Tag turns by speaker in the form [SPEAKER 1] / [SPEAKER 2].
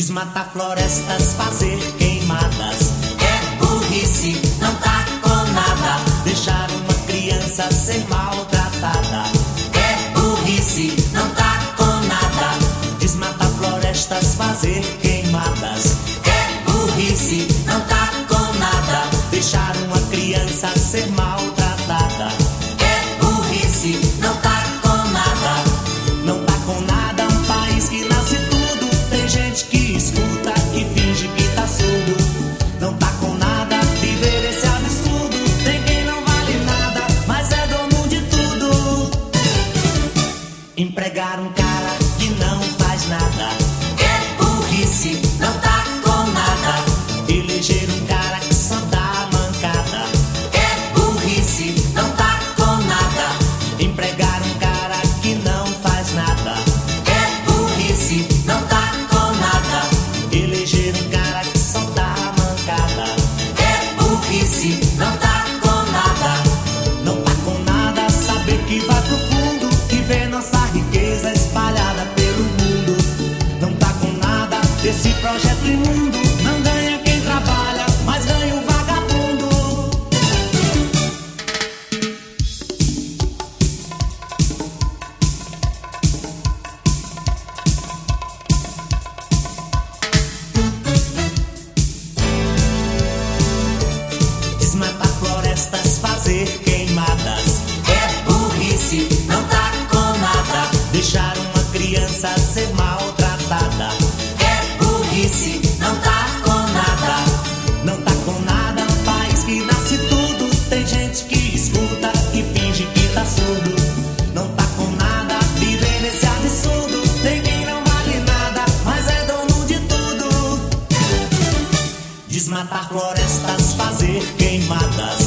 [SPEAKER 1] Desmatar florestas, fazer queimadas é burrice, não tá com nada. Deixar uma criança ser maltratada é burrice, não tá com nada. Desmatar florestas, fazer queimadas é burrice, não tá com nada. Deixar uma criança ser maltratada é burrice, não tá com nada. Não tá com nada um país que nasce tudo. Tem gente que escuta e finge que tá surdo. Não tá com nada viver esse absurdo. Tem quem não vale nada, mas é dono de tudo. Empregar um cara que não faz nada é burrice, não tá com nada. Eleger um cara que só dá mancada é burrice, não tá com nada. Empregar um cara que não faz nada é burrice, não tá com nada. Eleger um cara que só dá mancada é burrice, não tá com nada. Não tá com nada saber que vai pro fundo e ver nossa riqueza espalhada pelo mundo. Não tá com nada desse projeto imundo. Não ganha quem trabalha, mas ganha o vagabundo. Desmatar florestas, fazer queimadas é burrice, não tá com nada. Deixar uma criança ser maltratada é burrice, não tá com nada. Não tá com nada um país que nasce tudo. Tem gente que escuta e finge que tá surdo. Não tá com nada viver nesse absurdo. Tem quem não vale nada, mas é dono de tudo. Desmatar florestas, fazer queimadas